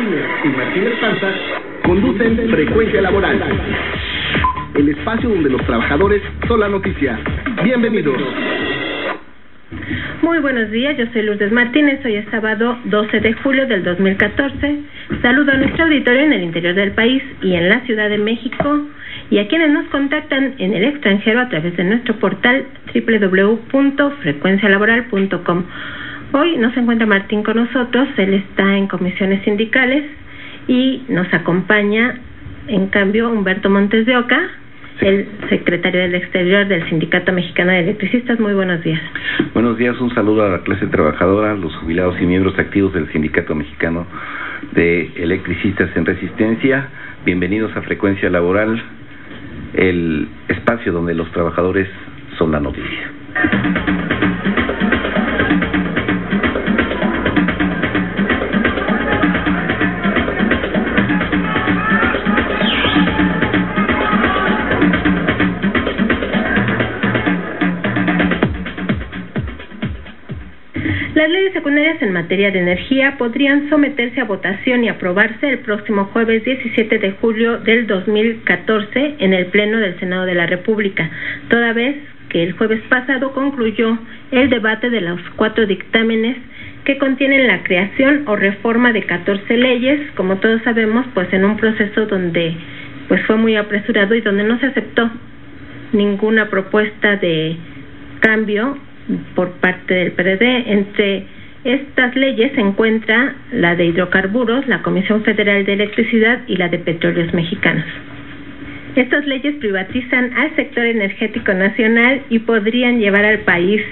Martínez y Martínez Panza conducen Frecuencia Laboral, el espacio donde los trabajadores son la noticia. Bienvenidos. Muy buenos días, yo soy Lourdes Martínez, hoy es sábado 12 de julio del 2014. Saludo a nuestro auditorio en el interior del país y en la Ciudad de México, y a quienes nos contactan en el extranjero a través de nuestro portal www.frecuencialaboral.com. Hoy no se encuentra Martín con nosotros, él está en comisiones sindicales, y nos acompaña en cambio Humberto Montes de Oca, el secretario del Exterior del Sindicato Mexicano de Electricistas. Muy buenos días. Buenos días, un saludo a la clase trabajadora, los jubilados y miembros activos del Sindicato Mexicano de Electricistas en Resistencia. Bienvenidos a Frecuencia Laboral, el espacio donde los trabajadores son la noticia. Las leyes secundarias en materia de energía podrían someterse a votación y aprobarse el próximo jueves 17 de julio del 2014 en el Pleno del Senado de la República, toda vez que el jueves pasado concluyó el debate de los 4 dictámenes que contienen la creación o reforma de 14 leyes, como todos sabemos, pues en un proceso donde pues fue muy apresurado y donde no se aceptó ninguna propuesta de cambio por parte del PRD. Entre estas leyes se encuentra la de hidrocarburos, la Comisión Federal de Electricidad y la de Petróleos Mexicanos. Estas leyes privatizan al sector energético nacional y podrían llevar al país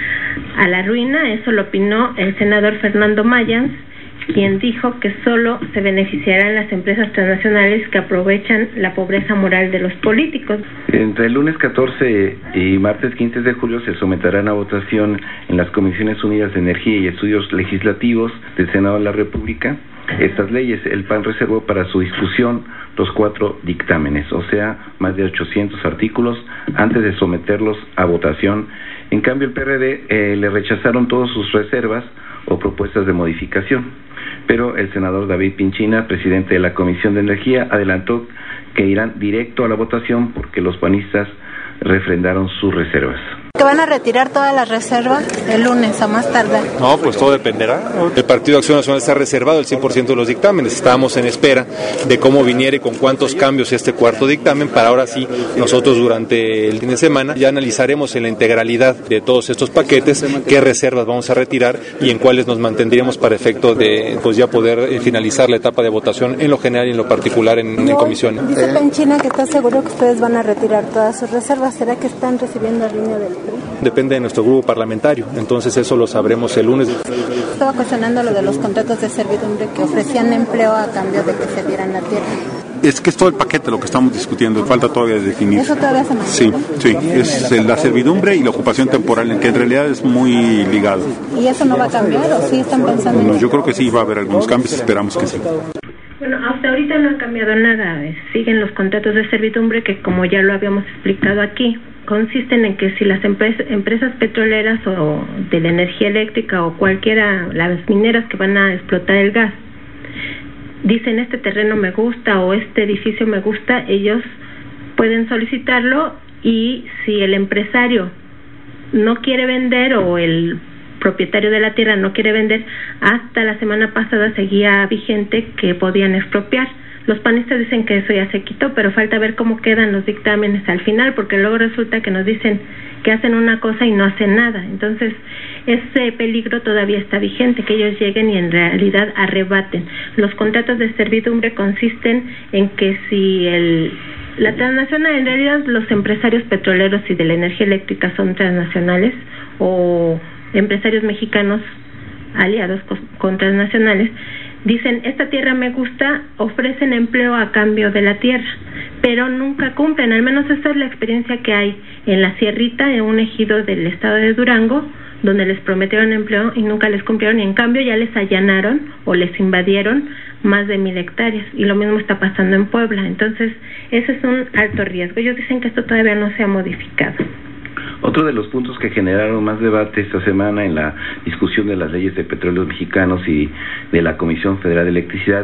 a la ruina. Eso lo opinó el senador Fernando Mayans, quien dijo que solo se beneficiarán las empresas transnacionales que aprovechan la pobreza moral de los políticos. Entre el lunes 14 y martes 15 de julio se someterán a votación en las Comisiones Unidas de Energía y Estudios Legislativos del Senado de la República estas leyes. El PAN reservó para su discusión los 4 dictámenes, o sea, más de 800 artículos, antes de someterlos a votación. En cambio, el PRD le rechazaron todas sus reservas o propuestas de modificación. Pero el senador David Pinchina, presidente de la Comisión de Energía, adelantó que irán directo a la votación porque los panistas refrendaron sus reservas. ¿Que van a retirar todas las reservas el lunes a más tardar? No, pues todo dependerá. El Partido de Acción Nacional está reservado el 100% de los dictámenes. Estábamos en espera de cómo viniera y con cuántos cambios este 4º dictamen, para ahora sí, nosotros durante el fin de semana ya analizaremos en la integralidad de todos estos paquetes qué reservas vamos a retirar y en cuáles nos mantendríamos para efecto de pues ya poder finalizar la etapa de votación en lo general y en lo particular en comisión. Dice Penchina que está seguro que ustedes van a retirar todas sus reservas. ¿Será que están recibiendo el línea del PRI? Depende de nuestro grupo parlamentario, entonces eso lo sabremos el lunes. Estaba cuestionando lo de los contratos de servidumbre que ofrecían empleo a cambio de que se dieran la tierra. Es que es todo el paquete lo que estamos discutiendo, falta todavía definir. ¿Eso todavía se mantiene? Sí, es la servidumbre y la ocupación temporal, que en realidad es muy ligado. ¿Y eso no va a cambiar o sí están pensando en eso? Yo creo que sí va a haber algunos cambios, esperamos que sí. Bueno, hasta ahorita no ha cambiado nada, siguen los contratos de servidumbre que, como ya lo habíamos explicado aquí, consisten en que si las empresas petroleras o de la energía eléctrica o cualquiera, las mineras que van a explotar el gas, dicen este terreno me gusta o este edificio me gusta, ellos pueden solicitarlo, y si el empresario no quiere vender o el propietario de la tierra no quiere vender, hasta la semana pasada seguía vigente que podían expropiar. Los panistas dicen que eso ya se quitó, pero falta ver cómo quedan los dictámenes al final, porque luego resulta que nos dicen que hacen una cosa y no hacen nada. Entonces, ese peligro todavía está vigente, que ellos lleguen y en realidad arrebaten. Los contratos de servidumbre consisten en que si la transnacional, en realidad los empresarios petroleros y de la energía eléctrica son transnacionales o empresarios mexicanos aliados con transnacionales, dicen esta tierra me gusta, ofrecen empleo a cambio de la tierra, pero nunca cumplen. Al menos esta es la experiencia que hay en la Sierrita, en un ejido del estado de Durango, donde les prometieron empleo y nunca les cumplieron, y en cambio ya les allanaron o les invadieron más de 1,000 hectáreas, y lo mismo está pasando en Puebla. Entonces ese es un alto riesgo. Ellos dicen que esto todavía no se ha modificado. Otro de los puntos que generaron más debate esta semana en la discusión de las leyes de petróleos mexicanos y de la Comisión Federal de Electricidad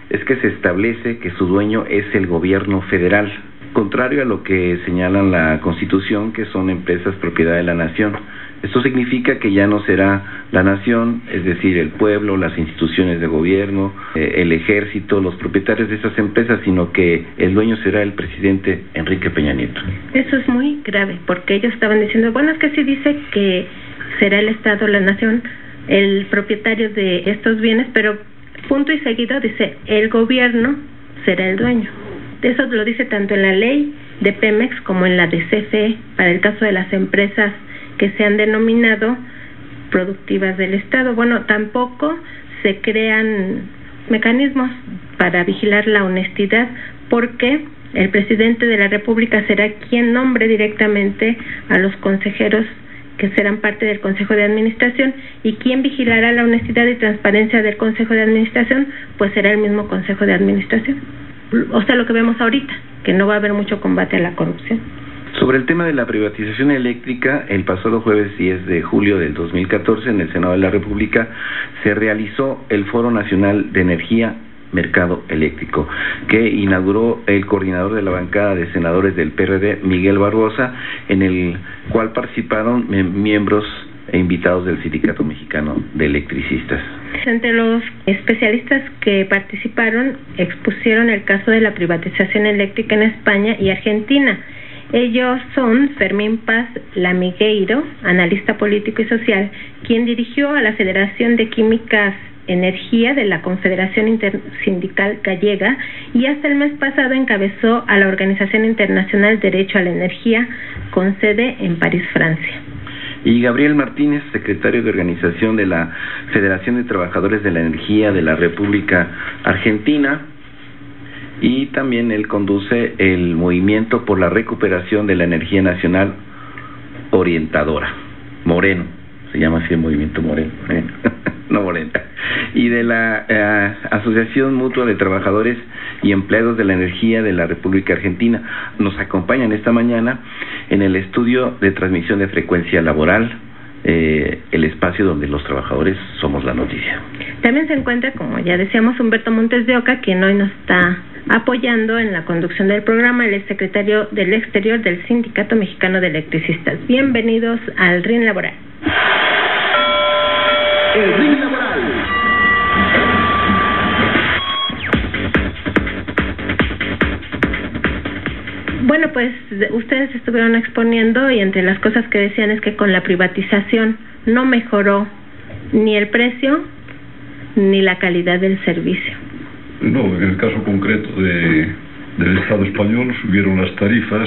es que se establece que su dueño es el gobierno federal, contrario a lo que señala la Constitución, que son empresas propiedad de la nación. Esto significa que ya no será la nación, es decir, el pueblo, las instituciones de gobierno, el ejército, los propietarios de esas empresas, sino que el dueño será el presidente Enrique Peña Nieto. Eso es muy grave, porque ellos estaban diciendo, bueno, es que sí dice que será el Estado, la nación, el propietario de estos bienes, pero punto y seguido dice, el gobierno será el dueño. Eso lo dice tanto en la ley de Pemex como en la de CFE, para el caso de las empresas que se han denominado productivas del Estado. Bueno, tampoco se crean mecanismos para vigilar la honestidad, porque el presidente de la República será quien nombre directamente a los consejeros que serán parte del Consejo de Administración, y quien vigilará la honestidad y transparencia del Consejo de Administración, pues será el mismo Consejo de Administración. O sea, lo que vemos ahorita, que no va a haber mucho combate a la corrupción. Sobre el tema de la privatización eléctrica, el pasado jueves 10 de julio del 2014 en el Senado de la República se realizó el Foro Nacional de Energía, Mercado Eléctrico, que inauguró el coordinador de la bancada de senadores del PRD, Miguel Barbosa, en el cual participaron miembros e invitados del Sindicato Mexicano de Electricistas. Entre los especialistas que participaron expusieron el caso de la privatización eléctrica en España y Argentina. Ellos son Fermín Paz Lamigueiro, analista político y social, quien dirigió a la Federación de Químicas Energía de la Confederación Intersindical Gallega, y hasta el mes pasado encabezó a la Organización Internacional Derecho a la Energía, con sede en París, Francia. Y Gabriel Martínez, secretario de organización de la Federación de Trabajadores de la Energía de la República Argentina, y también él conduce el Movimiento por la Recuperación de la Energía Nacional Orientadora, Moreno, se llama así el Movimiento Moreno, no Morena, y de la Asociación Mutua de Trabajadores y Empleados de la Energía de la República Argentina. Nos acompañan esta mañana en el estudio de transmisión de frecuencia laboral, el espacio donde los trabajadores somos la noticia. También se encuentra, como ya decíamos, Humberto Montes de Oca, quien hoy nos está apoyando en la conducción del programa, el secretario del Exterior del Sindicato Mexicano de Electricistas. Bienvenidos al RIN Laboral. El RIN Laboral. Bueno, pues ustedes estuvieron exponiendo, y entre las cosas que decían es que con la privatización no mejoró ni el precio ni la calidad del servicio. No, en el caso concreto del Estado español subieron las tarifas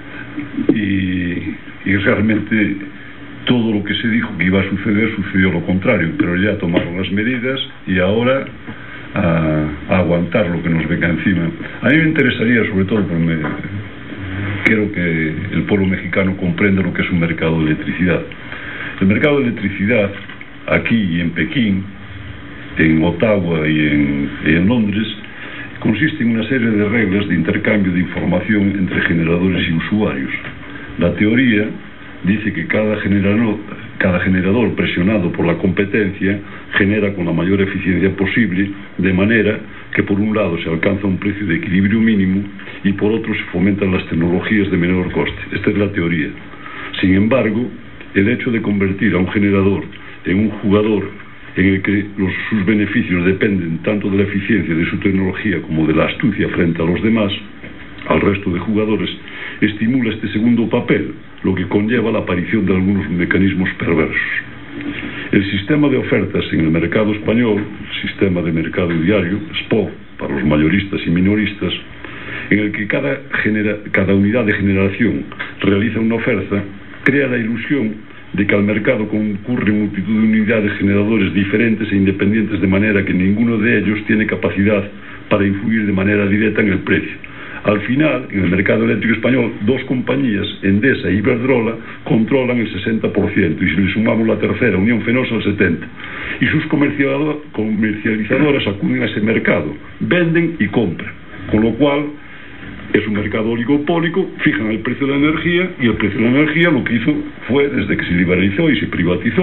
y realmente todo lo que se dijo que iba a suceder sucedió lo contrario, pero ya tomaron las medidas y ahora a aguantar lo que nos venga encima. A mí me interesaría, sobre todo porque quiero que el pueblo mexicano comprenda lo que es un mercado de electricidad. El mercado de electricidad aquí y en Pekín, en Ottawa y en Londres, consiste en una serie de reglas de intercambio de información entre generadores y usuarios. La teoría dice que cada generador presionado por la competencia genera con la mayor eficiencia posible, de manera que por un lado se alcanza un precio de equilibrio mínimo y por otro se fomentan las tecnologías de menor coste. Esta es la teoría. Sin embargo, el hecho de convertir a un generador en un jugador en el que sus beneficios dependen tanto de la eficiencia de su tecnología como de la astucia frente a los demás, al resto de jugadores, estimula este segundo papel, lo que conlleva la aparición de algunos mecanismos perversos. El sistema de ofertas en el mercado español, el sistema de mercado diario, SPOT, para los mayoristas y minoristas, en el que cada unidad de generación realiza una oferta, crea la ilusión de que al mercado concurren multitud de unidades generadores diferentes e independientes, de manera que ninguno de ellos tiene capacidad para influir de manera directa en el precio. Al final, en el mercado eléctrico español, dos compañías, Endesa y Iberdrola, controlan el 60%, y si le sumamos la tercera, Unión Fenosa, el 70%. Y sus comercializadoras acuden a ese mercado, venden y compran, con lo cual es un mercado oligopólico, fijan el precio de la energía, y el precio de la energía lo que hizo fue, desde que se liberalizó y se privatizó,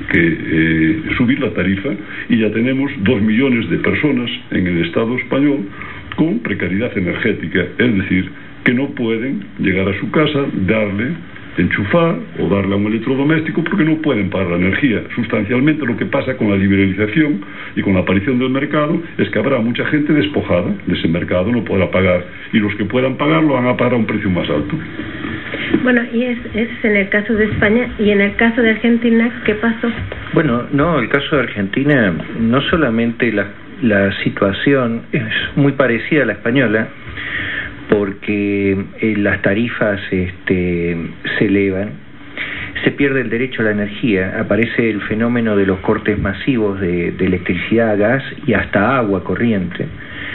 que subir la tarifa, y ya tenemos 2 millones de personas en el Estado español con precariedad energética, es decir, que no pueden llegar a su casa, enchufar o darle a un electrodoméstico porque no pueden pagar la energía. Sustancialmente lo que pasa con la liberalización y con la aparición del mercado es que habrá mucha gente despojada de ese mercado, no podrá pagar, y los que puedan pagar lo van a pagar a un precio más alto. Bueno, y es en el caso de España. ¿Y en el caso de Argentina qué pasó? Bueno, no, el caso de Argentina, no solamente la situación es muy parecida a la española, porque las tarifas se elevan, se pierde el derecho a la energía, aparece el fenómeno de los cortes masivos de electricidad, gas y hasta agua corriente.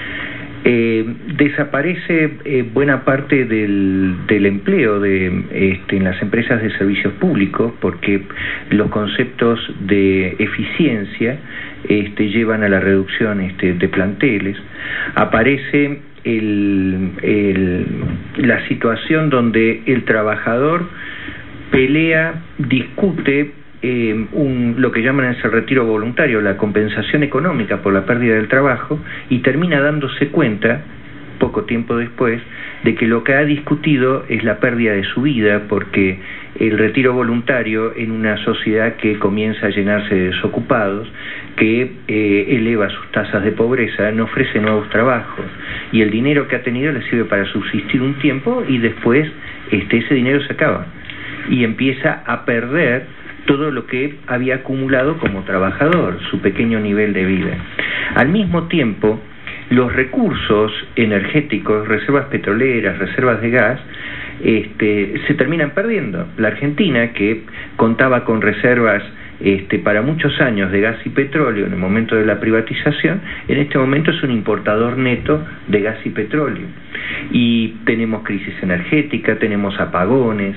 Desaparece buena parte del empleo en las empresas de servicios públicos, porque los conceptos de eficiencia llevan a la reducción de planteles. Aparece la situación donde el trabajador pelea, discute lo que llaman el retiro voluntario, la compensación económica por la pérdida del trabajo, y termina dándose cuenta, poco tiempo después, de que lo que ha discutido es la pérdida de su vida, porque el retiro voluntario en una sociedad que comienza a llenarse de desocupados, que eleva sus tasas de pobreza, no ofrece nuevos trabajos, y el dinero que ha tenido le sirve para subsistir un tiempo y después ese dinero se acaba y empieza a perder todo lo que había acumulado como trabajador, su pequeño nivel de vida. Al mismo tiempo, los recursos energéticos, reservas petroleras, reservas de gas, se terminan perdiendo. La Argentina, que contaba con reservas para muchos años de gas y petróleo en el momento de la privatización, en este momento es un importador neto de gas y petróleo. Y tenemos crisis energética, tenemos apagones,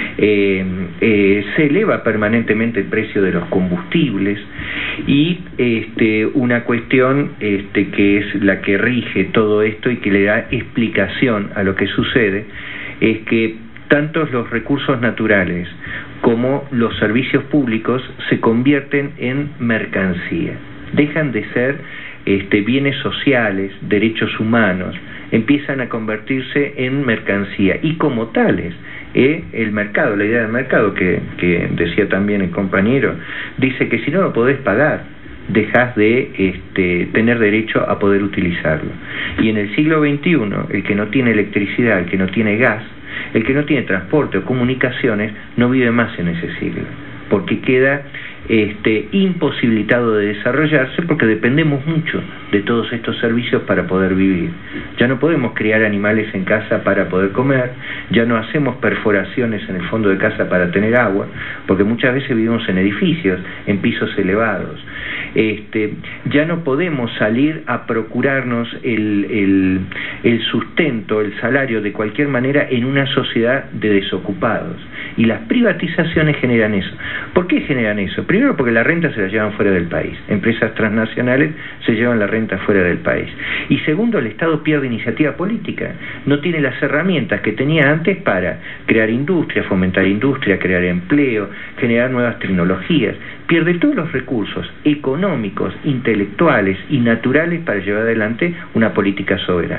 se eleva permanentemente el precio de los combustibles, y una cuestión que es la que rige todo esto y que le da explicación a lo que sucede, es que tanto los recursos naturales como los servicios públicos se convierten en mercancía, dejan de ser bienes sociales, derechos humanos, empiezan a convertirse en mercancía, y como tales, el mercado, la idea del mercado que decía también el compañero, dice que si no lo podés pagar, dejás de tener derecho a poder utilizarlo. Y en el siglo XXI, el que no tiene electricidad, el que no tiene gas, el que no tiene transporte o comunicaciones, no vive más en ese siglo, porque queda imposibilitado de desarrollarse, porque dependemos mucho de todos estos servicios para poder vivir. Ya no podemos criar animales en casa para poder comer, ya no hacemos perforaciones en el fondo de casa para tener agua, porque muchas veces vivimos en edificios, en pisos elevados. Ya no podemos salir a procurarnos el sustento, el salario de cualquier manera en una sociedad de desocupados. Y las privatizaciones generan eso. ¿Por qué generan eso? Primero, porque la renta se la llevan fuera del país. Empresas transnacionales se llevan la renta fuera del país. Y segundo, el Estado pierde iniciativa política. No tiene las herramientas que tenía antes para crear industria, fomentar industria, crear empleo, generar nuevas tecnologías. Pierde todos los recursos económicos, intelectuales y naturales para llevar adelante una política soberana.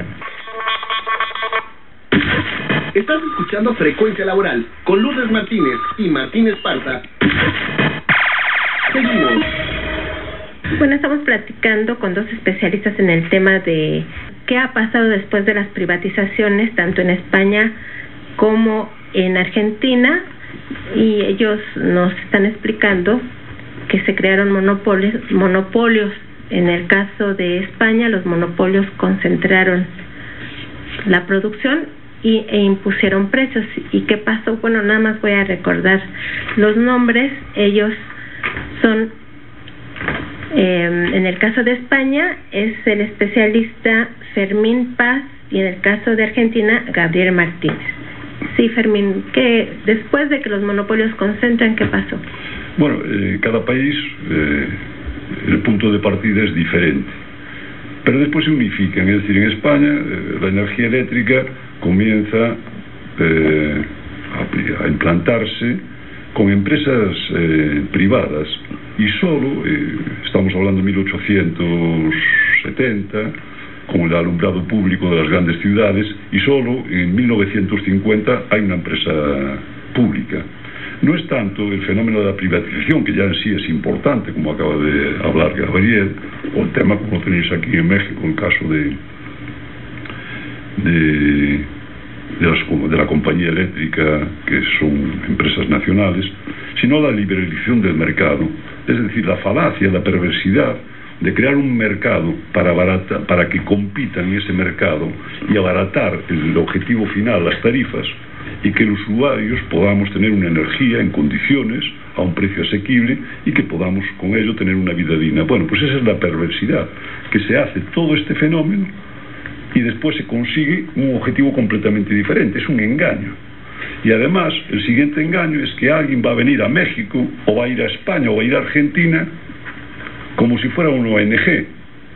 Estás escuchando Frecuencia Laboral con Lourdes Martínez y Martín Esparza. Seguimos. Bueno, estamos platicando con dos especialistas en el tema de qué ha pasado después de las privatizaciones, tanto en España como en Argentina, y ellos nos están explicando que se crearon monopolios. En el caso de España, los monopolios concentraron la producción e impusieron precios. ¿Y qué pasó? Bueno, nada más voy a recordar los nombres. Ellos son, en el caso de España es el especialista Fermín Paz, y en el caso de Argentina, Gabriel Martínez. Sí, Fermín, que después de que los monopolios concentran, ¿qué pasó? Bueno, cada país, el punto de partida es diferente, pero después se unifican. Es decir, en España la energía eléctrica comienza a implantarse con empresas privadas, y solo, estamos hablando de 1870, con el alumbrado público de las grandes ciudades, y solo en 1950 hay una empresa pública. No es tanto el fenómeno de la privatización, que ya en sí es importante, como acaba de hablar Gabriel, o el tema como tenéis aquí en México, el caso de la compañía eléctrica, que son empresas nacionales, sino la liberalización del mercado, es decir, la falacia, la perversidad de crear un mercado para que compitan en ese mercado y abaratar el objetivo final, las tarifas, y que los usuarios podamos tener una energía en condiciones, a un precio asequible, y que podamos con ello tener una vida digna. Bueno, pues esa es la perversidad, que se hace todo este fenómeno y después se consigue un objetivo completamente diferente, es un engaño. Y además, el siguiente engaño es que alguien va a venir a México, o va a ir a España, o va a ir a Argentina, como si fuera una ONG.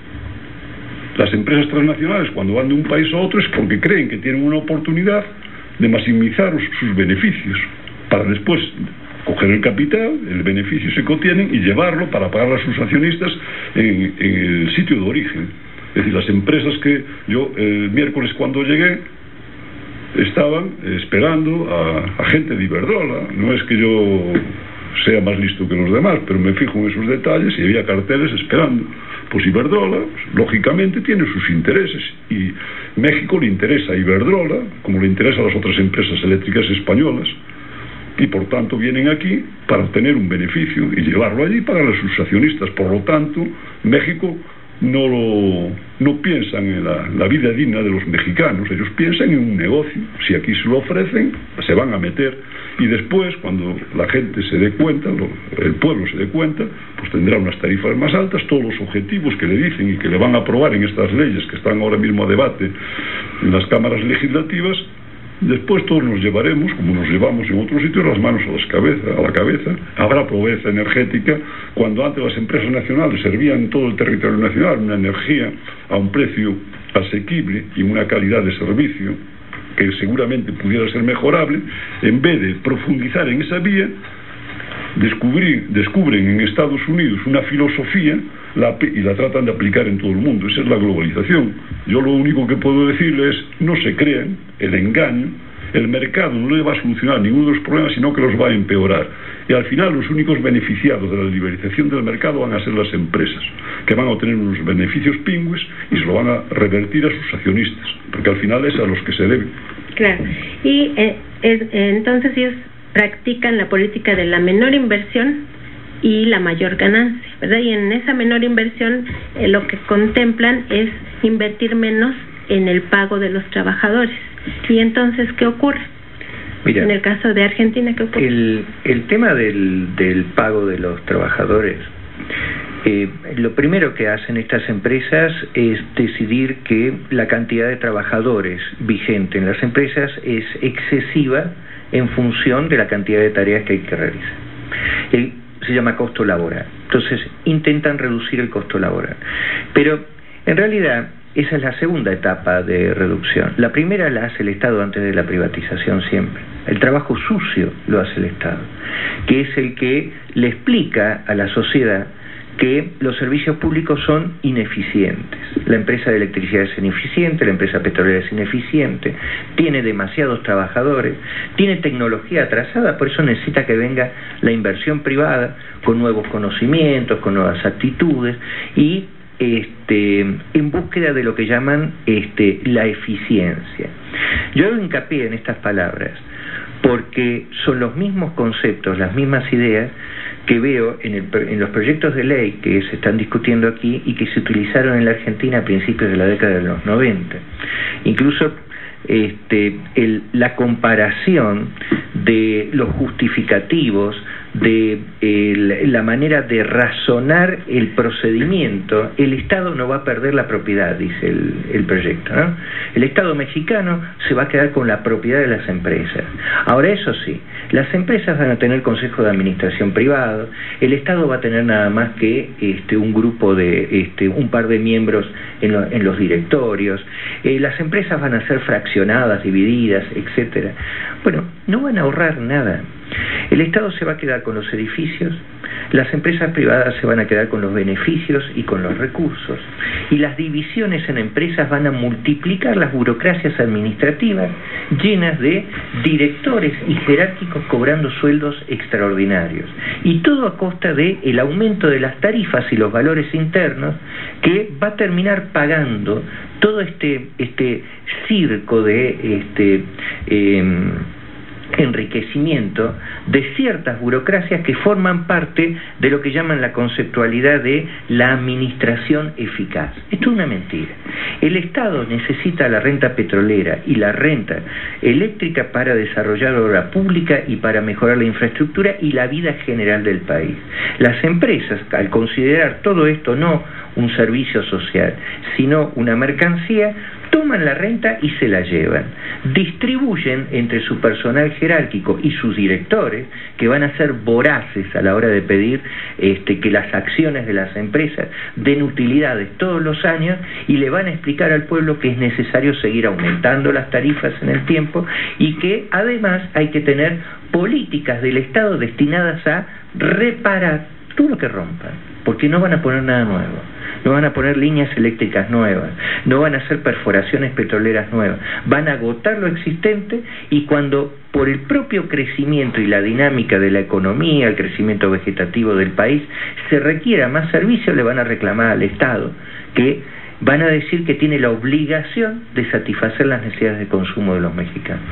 Las empresas transnacionales, cuando van de un país a otro, es porque creen que tienen una oportunidad de maximizar sus beneficios, para después coger el capital, el beneficio se contienen, y llevarlo para pagar a sus accionistas en el sitio de origen. Es decir, las empresas que yo el miércoles cuando llegué estaban esperando a gente de Iberdrola. No es que yo sea más listo que los demás, pero me fijo en esos detalles, y había carteles esperando. Pues Iberdrola, lógicamente, tiene sus intereses, y México le interesa a Iberdrola, como le interesa a las otras empresas eléctricas españolas, y por tanto vienen aquí para obtener un beneficio y llevarlo allí para los sus accionistas. Por lo tanto, México no piensan en la vida digna de los mexicanos, ellos piensan en un negocio. Si aquí se lo ofrecen, se van a meter, y después, cuando la gente se dé cuenta, el pueblo se dé cuenta, pues tendrá unas tarifas más altas. Todos los objetivos que le dicen y que le van a aprobar en estas leyes que están ahora mismo a debate en las cámaras legislativas, después todos nos llevaremos, como nos llevamos en otros sitios, las manos a la cabeza. Habrá pobreza energética, cuando antes las empresas nacionales servían en todo el territorio nacional una energía a un precio asequible y una calidad de servicio que seguramente pudiera ser mejorable. En vez de profundizar en esa vía, descubren en Estados Unidos una filosofía y la tratan de aplicar en todo el mundo. Esa es la globalización. Yo lo único que puedo decirles es: no se crean el engaño. El mercado no le va a solucionar ninguno de los problemas, sino que los va a empeorar. Y al final los únicos beneficiados de la liberalización del mercado van a ser las empresas, que van a obtener unos beneficios pingües y se lo van a revertir a sus accionistas, porque al final es a los que se debe. Claro. Y entonces ellos practican la política de la menor inversión y la mayor ganancia, ¿verdad? Y en esa menor inversión lo que contemplan es invertir menos en el pago de los trabajadores. Y entonces, ¿qué ocurre? Mira, en el caso de Argentina, ¿qué ocurre? El tema del pago de los trabajadores, lo primero que hacen estas empresas es decidir que la cantidad de trabajadores vigente en las empresas es excesiva en función de la cantidad de tareas que hay que realizar. Se llama costo laboral. Entonces intentan reducir el costo laboral, pero en realidad esa es la segunda etapa de reducción. La primera la hace el Estado antes de la privatización siempre. El trabajo sucio lo hace el Estado, que es el que le explica a la sociedad que los servicios públicos son ineficientes. La empresa de electricidad es ineficiente, la empresa petrolera es ineficiente, tiene demasiados trabajadores, tiene tecnología atrasada, por eso necesita que venga la inversión privada con nuevos conocimientos, con nuevas actitudes, y en búsqueda de lo que llaman la eficiencia. Yo hago hincapié en estas palabras porque son los mismos conceptos, las mismas ideas que veo en los proyectos de ley que se están discutiendo aquí y que se utilizaron en la Argentina a principios de la década de los 90. Incluso la comparación de los justificativos, de la manera de razonar el procedimiento. El Estado no va a perder la propiedad, dice el proyecto, ¿no? El Estado mexicano se va a quedar con la propiedad de las empresas. Ahora, eso sí, las empresas van a tener consejo de administración privado, el Estado va a tener nada más que un grupo de un par de miembros en los directorios, las empresas van a ser fraccionadas, divididas, etcétera. Bueno, no van a ahorrar nada. El Estado se va a quedar con los edificios, las empresas privadas se van a quedar con los beneficios y con los recursos, y las divisiones en empresas van a multiplicar las burocracias administrativas llenas de directores y jerárquicos cobrando sueldos extraordinarios, y todo a costa del aumento de las tarifas y los valores internos que va a terminar pagando todo este circo de enriquecimiento de ciertas burocracias que forman parte de lo que llaman la conceptualidad de la administración eficaz. Esto es una mentira. El Estado necesita la renta petrolera y la renta eléctrica para desarrollar obra pública y para mejorar la infraestructura y la vida general del país. Las empresas, al considerar todo esto no un servicio social, sino una mercancía, toman la renta y se la llevan. Distribuyen entre su personal jerárquico y sus directores, que van a ser voraces a la hora de pedir que las acciones de las empresas den utilidades todos los años, y le van a explicar al pueblo que es necesario seguir aumentando las tarifas en el tiempo y que además hay que tener políticas del Estado destinadas a reparar todo lo que rompan, porque no van a poner nada nuevo. No van a poner líneas eléctricas nuevas, no van a hacer perforaciones petroleras nuevas, van a agotar lo existente, y cuando por el propio crecimiento y la dinámica de la economía, el crecimiento vegetativo del país, se requiera más servicio, le van a reclamar al Estado, que van a decir que tiene la obligación de satisfacer las necesidades de consumo de los mexicanos.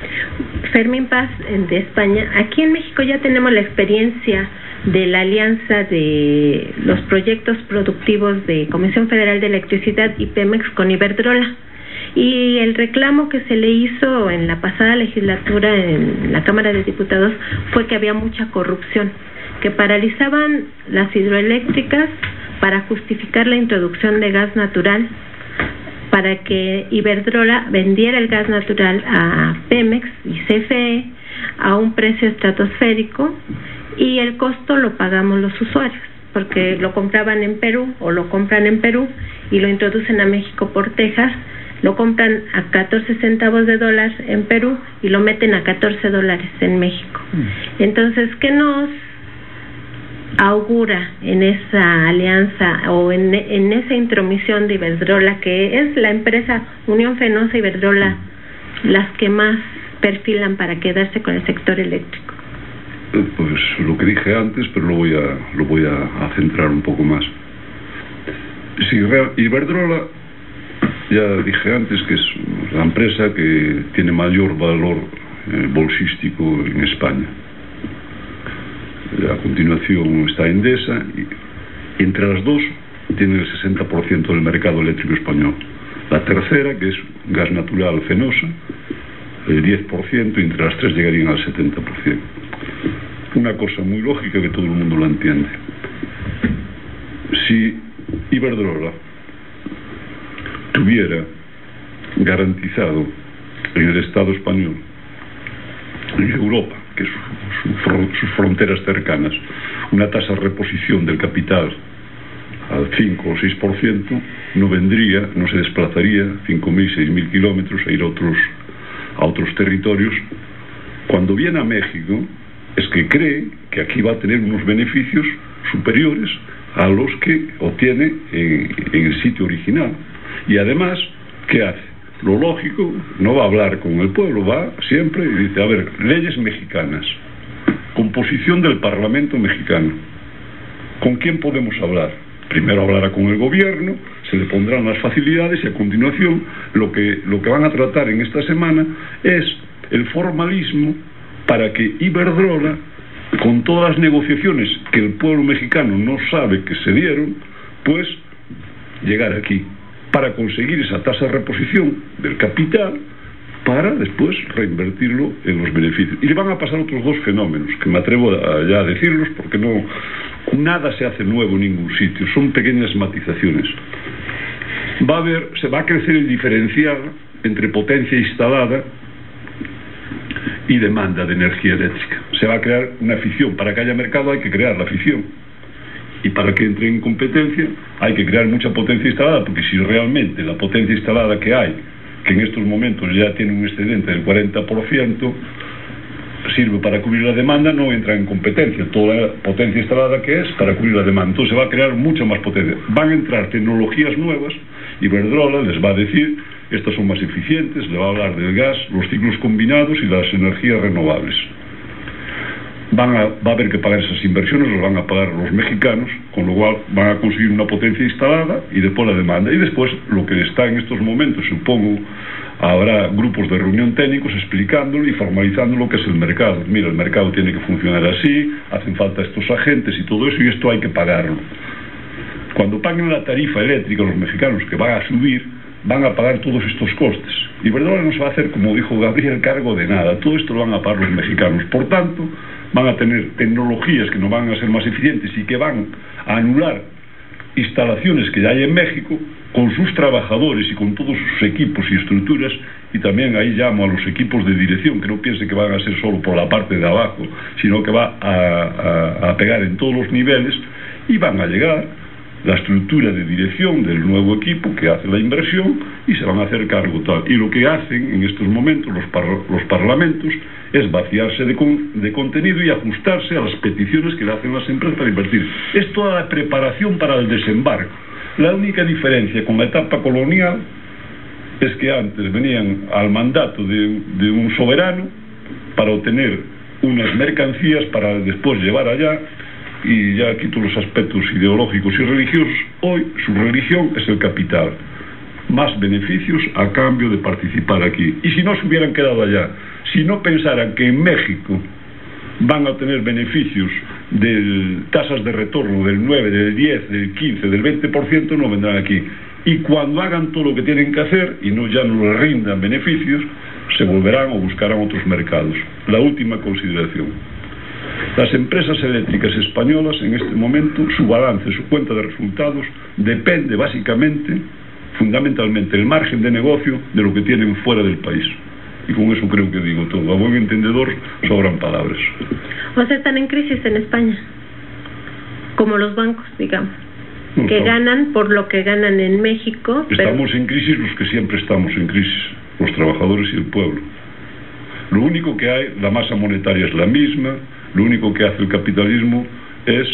Fermín Paz, de España. Aquí en México ya tenemos la experiencia de la alianza de los proyectos productivos de Comisión Federal de Electricidad y Pemex con Iberdrola, y el reclamo que se le hizo en la pasada legislatura en la Cámara de Diputados fue que había mucha corrupción, que paralizaban las hidroeléctricas para justificar la introducción de gas natural, para que Iberdrola vendiera el gas natural a Pemex y CFE a un precio estratosférico, y el costo lo pagamos los usuarios, porque lo compraban en Perú o lo compran en Perú y lo introducen a México por Texas, lo compran a 14 centavos de dólar en Perú y lo meten a 14 dólares en México. Entonces, ¿qué nos augura en esa alianza o en esa intromisión de Iberdrola, que es la empresa Unión Fenosa Iberdrola las que más perfilan para quedarse con el sector eléctrico? Pues lo que dije antes, pero lo voy a centrar un poco más. Si Iberdrola, ya dije antes que es la empresa que tiene mayor valor bolsístico en España. A continuación está Endesa, y entre las dos tiene el 60% del mercado eléctrico español. La tercera, que es Gas Natural Fenosa, el 10%, y entre las tres llegarían al 70%. Una cosa muy lógica que todo el mundo la entiende. Si Iberdrola tuviera garantizado en el Estado español, en Europa, que es sus fronteras cercanas, una tasa de reposición del capital al 5 o 6%, no se desplazaría 5.000, 6.000 kilómetros a ir a otros territorios. Cuando viene a México, es que cree que aquí va a tener unos beneficios superiores a los que obtiene en el sitio original. Y además, ¿qué hace? Lo lógico, no va a hablar con el pueblo, va siempre y dice, a ver, leyes mexicanas, composición del Parlamento mexicano, ¿con quién podemos hablar? Primero hablará con el gobierno, se le pondrán las facilidades, y a continuación lo que van a tratar en esta semana es el formalismo para que Iberdrola, con todas las negociaciones que el pueblo mexicano no sabe que se dieron, pues llegar aquí para conseguir esa tasa de reposición del capital para después reinvertirlo en los beneficios. Y le van a pasar otros dos fenómenos que me atrevo ya a decirlos, porque nada se hace nuevo en ningún sitio, son pequeñas matizaciones. Se va a crecer el diferencial entre potencia instalada y demanda de energía eléctrica. Se va a crear una ficción. Para que haya mercado hay que crear la ficción, y para que entre en competencia hay que crear mucha potencia instalada, porque si realmente la potencia instalada que hay, que en estos momentos ya tiene un excedente del 40%, sirve para cubrir la demanda, no entra en competencia. Toda la potencia instalada que es para cubrir la demanda. Entonces se va a crear mucha más potencia. Van a entrar tecnologías nuevas y Iberdrola les va a decir, estas son más eficientes, le va a hablar del gas, los ciclos combinados y las energías renovables. Va a haber que pagar esas inversiones, las van a pagar los mexicanos, con lo cual van a conseguir una potencia instalada y después la demanda. Y después, lo que está en estos momentos, supongo, habrá grupos de reunión técnicos explicándolo y formalizando lo que es el mercado. Mira, el mercado tiene que funcionar así, hacen falta estos agentes y todo eso, y esto hay que pagarlo. Cuando paguen la tarifa eléctrica los mexicanos, que va a subir, van a pagar todos estos costes. Y Iberdrola no se va a hacer, como dijo Gabriel, cargo de nada. Todo esto lo van a pagar los mexicanos. Por tanto, van a tener tecnologías que no van a ser más eficientes y que van a anular instalaciones que ya hay en México con sus trabajadores y con todos sus equipos y estructuras. Y también ahí llamo a los equipos de dirección, que no piensen que van a ser solo por la parte de abajo, sino que va a pegar en todos los niveles, y van a llegar la estructura de dirección del nuevo equipo que hace la inversión y se van a hacer cargo tal. Y lo que hacen en estos momentos los parlamentos es vaciarse de contenido y ajustarse a las peticiones que le hacen las empresas para invertir. Es toda la preparación para el desembarco. La única diferencia con la etapa colonial es que antes venían al mandato de un soberano para obtener unas mercancías para después llevar allá, y ya quito los aspectos ideológicos y religiosos. Hoy su religión es el capital, más beneficios a cambio de participar aquí. Y si no se hubieran quedado allá, si no pensaran que en México van a tener beneficios de tasas de retorno del 9, del 10, del 15, del 20%, no vendrán aquí. Y cuando hagan todo lo que tienen que hacer y ya no les rindan beneficios, se volverán o buscarán otros mercados. La última consideración: las empresas eléctricas españolas en este momento, su balance, su cuenta de resultados, depende básicamente, fundamentalmente, el margen de negocio de lo que tienen fuera del país. Y con eso creo que digo todo. A buen entendedor sobran palabras. O sea, están en crisis en España, como los bancos, digamos, que ganan por lo que ganan en México. Estamos en crisis los que siempre estamos en crisis, los trabajadores y el pueblo. Lo único que hay, la masa monetaria es la misma. Lo único que hace el capitalismo es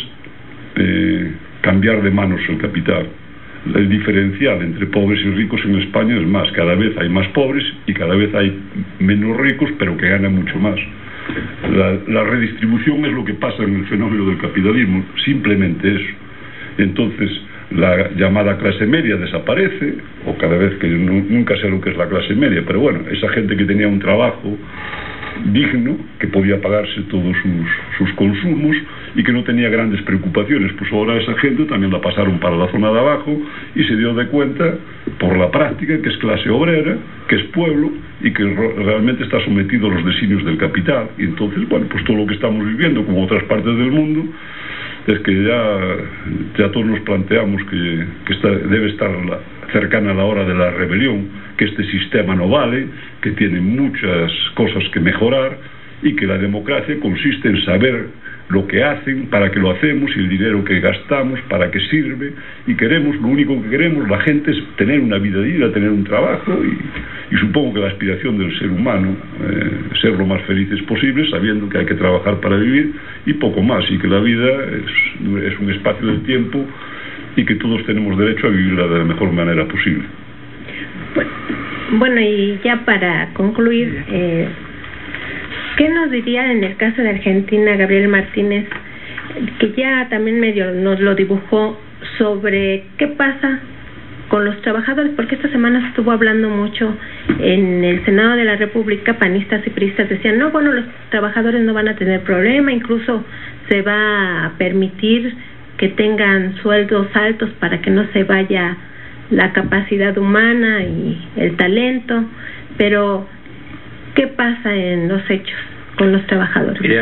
cambiar de manos el capital. El diferencial entre pobres y ricos en España es más. Cada vez hay más pobres y cada vez hay menos ricos, pero que ganan mucho más. La redistribución es lo que pasa en el fenómeno del capitalismo, simplemente eso. Entonces, la llamada clase media desaparece, o cada vez que nunca sé lo que es la clase media, pero bueno, esa gente que tenía un trabajo digno, que podía pagarse todos sus consumos y que no tenía grandes preocupaciones, pues ahora esa gente también la pasaron para la zona de abajo y se dio de cuenta por la práctica que es clase obrera, que es pueblo y que realmente está sometido a los designios del capital. Y entonces, bueno, pues todo lo que estamos viviendo, como otras partes del mundo, es que ya todos nos planteamos que debe estar cercana a la hora de la rebelión, que este sistema no vale, que tiene muchas cosas que mejorar y que la democracia consiste en saber lo que hacen, para qué lo hacemos y el dinero que gastamos, para qué sirve, y lo único que queremos la gente es tener una vida digna, tener un trabajo y supongo que la aspiración del ser humano, ser lo más felices posible, sabiendo que hay que trabajar para vivir y poco más, y que la vida es un espacio del tiempo y que todos tenemos derecho a vivirla de la mejor manera posible. Bueno, y ya para concluir, ¿qué nos diría en el caso de Argentina Gabriel Martínez, que ya también medio nos lo dibujó, sobre qué pasa con los trabajadores? Porque esta semana se estuvo hablando mucho en el Senado de la República, panistas y priistas decían, no, bueno, los trabajadores no van a tener problema, incluso se va a permitir que tengan sueldos altos para que no se vaya la capacidad humana y el talento, pero ¿qué pasa en los hechos con los trabajadores? Mira,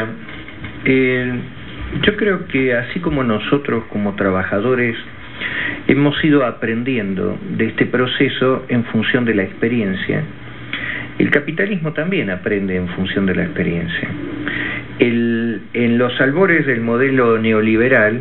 yo creo que así como nosotros como trabajadores hemos ido aprendiendo de este proceso en función de la experiencia, el capitalismo también aprende en función de la experiencia. En los albores del modelo neoliberal,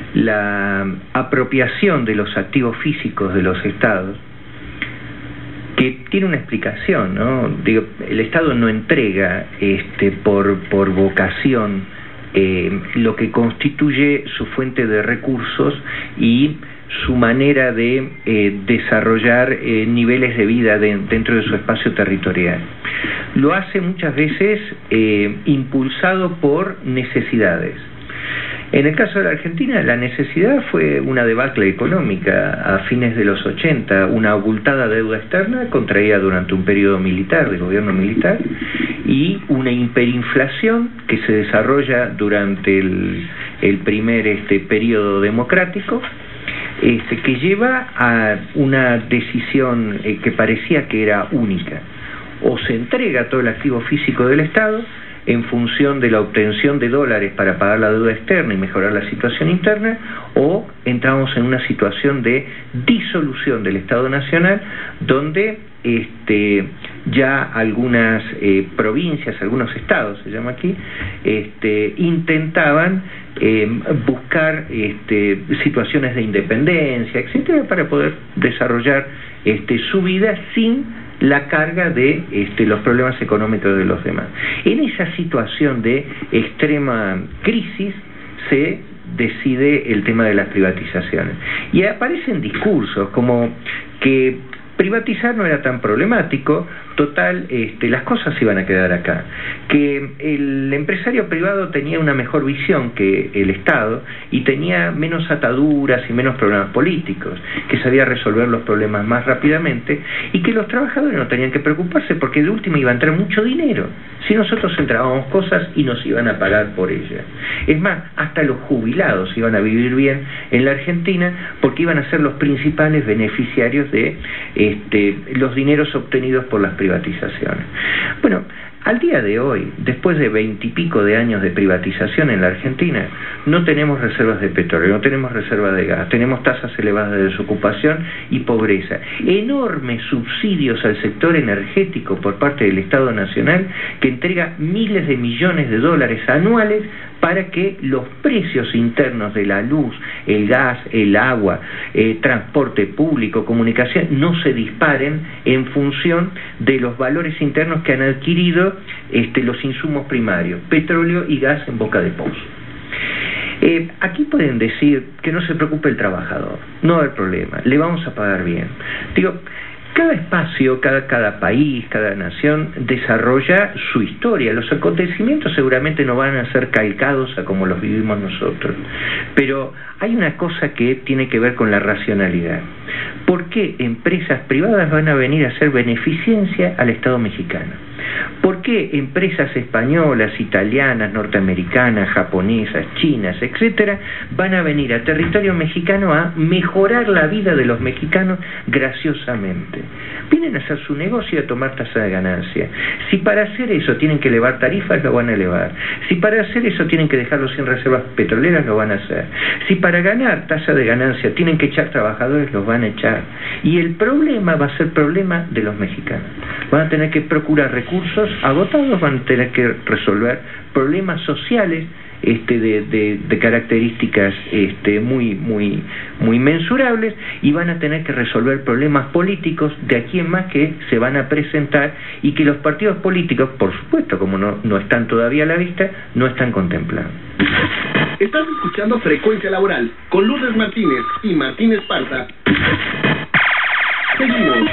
la apropiación de los activos físicos de los estados que tiene una explicación, ¿no? Digo, el Estado no entrega por vocación lo que constituye su fuente de recursos y su manera de desarrollar niveles de vida dentro de su espacio territorial. Lo hace muchas veces impulsado por necesidades. En el caso de la Argentina, la necesidad fue una debacle económica a fines de los 80, una abultada deuda externa contraída durante un periodo militar, de gobierno militar, y una hiperinflación que se desarrolla durante el primer periodo democrático, que lleva a una decisión que parecía que era única. O se entrega todo el activo físico del Estado en función de la obtención de dólares para pagar la deuda externa y mejorar la situación interna, o entramos en una situación de disolución del Estado Nacional, donde ya algunas provincias, algunos estados, se llama aquí, intentaban buscar situaciones de independencia, etcétera, para poder desarrollar su vida sin la carga de los problemas económicos de los demás. En esa situación de extrema crisis se decide el tema de las privatizaciones. Y aparecen discursos como que privatizar no era tan problemático, total, las cosas iban a quedar acá, que el empresario privado tenía una mejor visión que el Estado y tenía menos ataduras y menos problemas políticos, que sabía resolver los problemas más rápidamente, y que los trabajadores no tenían que preocuparse porque de última iba a entrar mucho dinero si nosotros entrábamos cosas y nos iban a pagar por ellas. Es más, hasta los jubilados iban a vivir bien en la Argentina porque iban a ser los principales beneficiarios de los dineros obtenidos por las privatizaciones. Bueno, al día de hoy, después de 20 y pico de años de privatización en la Argentina, no tenemos reservas de petróleo, no tenemos reservas de gas, tenemos tasas elevadas de desocupación y pobreza, enormes subsidios al sector energético por parte del Estado Nacional, que entrega miles de millones de dólares anuales para que los precios internos de la luz, el gas, el agua, transporte público, comunicación, no se disparen en función de los valores internos que han adquirido los insumos primarios, petróleo y gas en boca de pozo. Aquí pueden decir que no se preocupe el trabajador, no va a haber problema, le vamos a pagar bien. Digo, cada espacio, cada país, cada nación desarrolla su historia. Los acontecimientos seguramente no van a ser calcados a como los vivimos nosotros. Pero hay una cosa que tiene que ver con la racionalidad. ¿Por qué empresas privadas van a venir a hacer beneficencia al Estado mexicano? ¿Por qué empresas españolas, italianas, norteamericanas, japonesas, chinas, etcétera, van a venir a territorio mexicano a mejorar la vida de los mexicanos graciosamente? Vienen a hacer su negocio y a tomar tasa de ganancia. Si para hacer eso tienen que elevar tarifas, lo van a elevar. Si para hacer eso tienen que dejarlos sin reservas petroleras, lo van a hacer. Si para ganar tasa de ganancia tienen que echar trabajadores, los van a echar. Y el problema va a ser problema de los mexicanos. Van a tener que procurar recursos agotados, van a tener que resolver problemas sociales de características muy mensurables, y van a tener que resolver problemas políticos de aquí en más que se van a presentar y que los partidos políticos, por supuesto, como no están todavía a la vista, no están contemplando. Estás escuchando Frecuencia Laboral con Lourdes Martínez y Martín Esparza. Seguimos.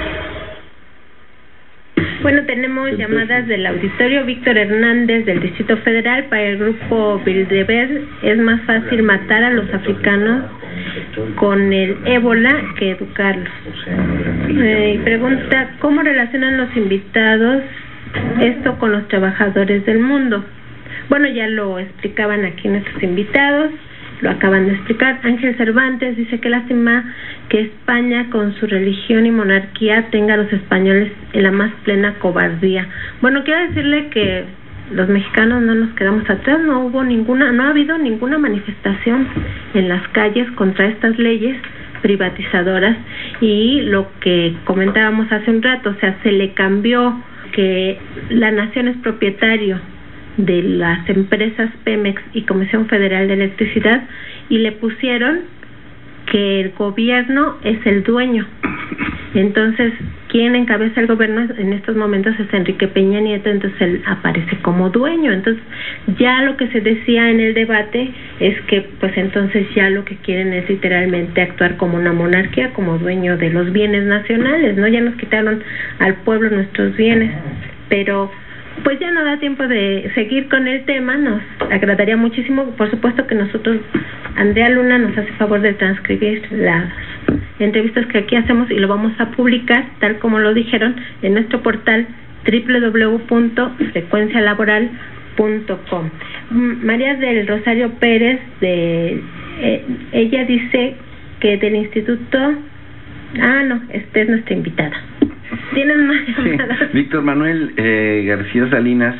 Bueno, tenemos llamadas del auditorio. Víctor Hernández, del Distrito Federal. Para el grupo Bilderberg es más fácil matar a los africanos con el ébola que educarlos. Y pregunta, ¿cómo relacionan los invitados esto con los trabajadores del mundo? Bueno, ya lo explicaban aquí nuestros invitados, lo acaban de explicar. Ángel Cervantes dice que lástima que España, con su religión y monarquía, tenga a los españoles en la más plena cobardía. Bueno, quiero decirle que los mexicanos no nos quedamos atrás, no ha habido ninguna manifestación en las calles contra estas leyes privatizadoras, y lo que comentábamos hace un rato, o sea, se le cambió que la nación es propietario de las empresas Pemex y Comisión Federal de Electricidad, y le pusieron que el gobierno es el dueño. Entonces quien encabeza el gobierno en estos momentos es Enrique Peña Nieto, entonces él aparece como dueño. Entonces ya lo que se decía en el debate es que pues entonces ya lo que quieren es literalmente actuar como una monarquía, como dueño de los bienes nacionales, ¿no? Ya nos quitaron al pueblo nuestros bienes, pero pues ya no da tiempo de seguir con el tema. Nos agradaría muchísimo, por supuesto que nosotros, Andrea Luna nos hace favor de transcribir las entrevistas que aquí hacemos y lo vamos a publicar, tal como lo dijeron, en nuestro portal www.frecuencialaboral.com. María del Rosario Pérez, ella dice que del instituto... esta es nuestra invitada. ¿Tienen más llamadas? Sí. Víctor Manuel García Salinas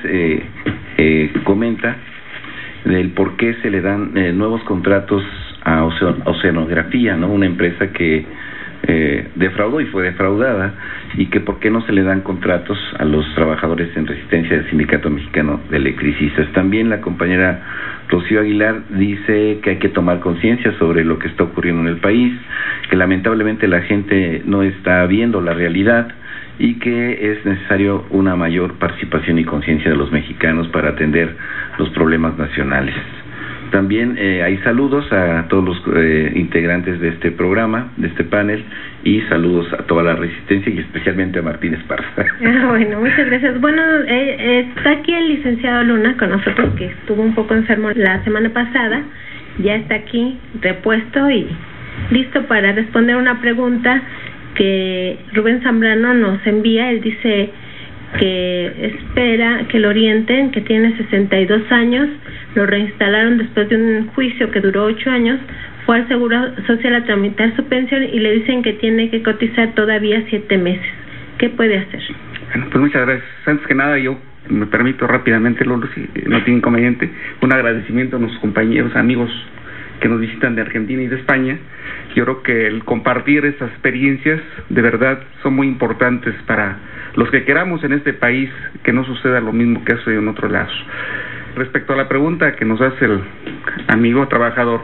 comenta del por qué se le dan nuevos contratos a Oceanografía, ¿no? Una empresa que defraudó y fue defraudada, y que por qué no se le dan contratos a los trabajadores en resistencia del Sindicato Mexicano de Electricistas. También la compañera Rocío Aguilar dice que hay que tomar conciencia sobre lo que está ocurriendo en el país, que lamentablemente la gente no está viendo la realidad y que es necesario una mayor participación y conciencia de los mexicanos para atender los problemas nacionales. También hay saludos a todos los integrantes de este programa, de este panel, y saludos a toda la resistencia y especialmente a Martín Esparza. Bueno, muchas gracias. Bueno, está aquí el licenciado Luna con nosotros, que estuvo un poco enfermo la semana pasada. Ya está aquí repuesto y listo para responder una pregunta que Rubén Zambrano nos envía. Él dice que espera que lo orienten, que tiene 62 años, lo reinstalaron después de un juicio que duró 8 años, fue al Seguro Social a tramitar su pensión y le dicen que tiene que cotizar todavía 7 meses. ¿Qué puede hacer? Bueno, pues muchas gracias. Antes que nada, yo me permito rápidamente, Lolo, si no tiene inconveniente, un agradecimiento a nuestros compañeros, amigos que nos visitan de Argentina y de España. Yo creo que el compartir estas experiencias de verdad son muy importantes para los que queramos en este país que no suceda lo mismo que ha sucedido en otros lados. Respecto a la pregunta que nos hace el amigo trabajador,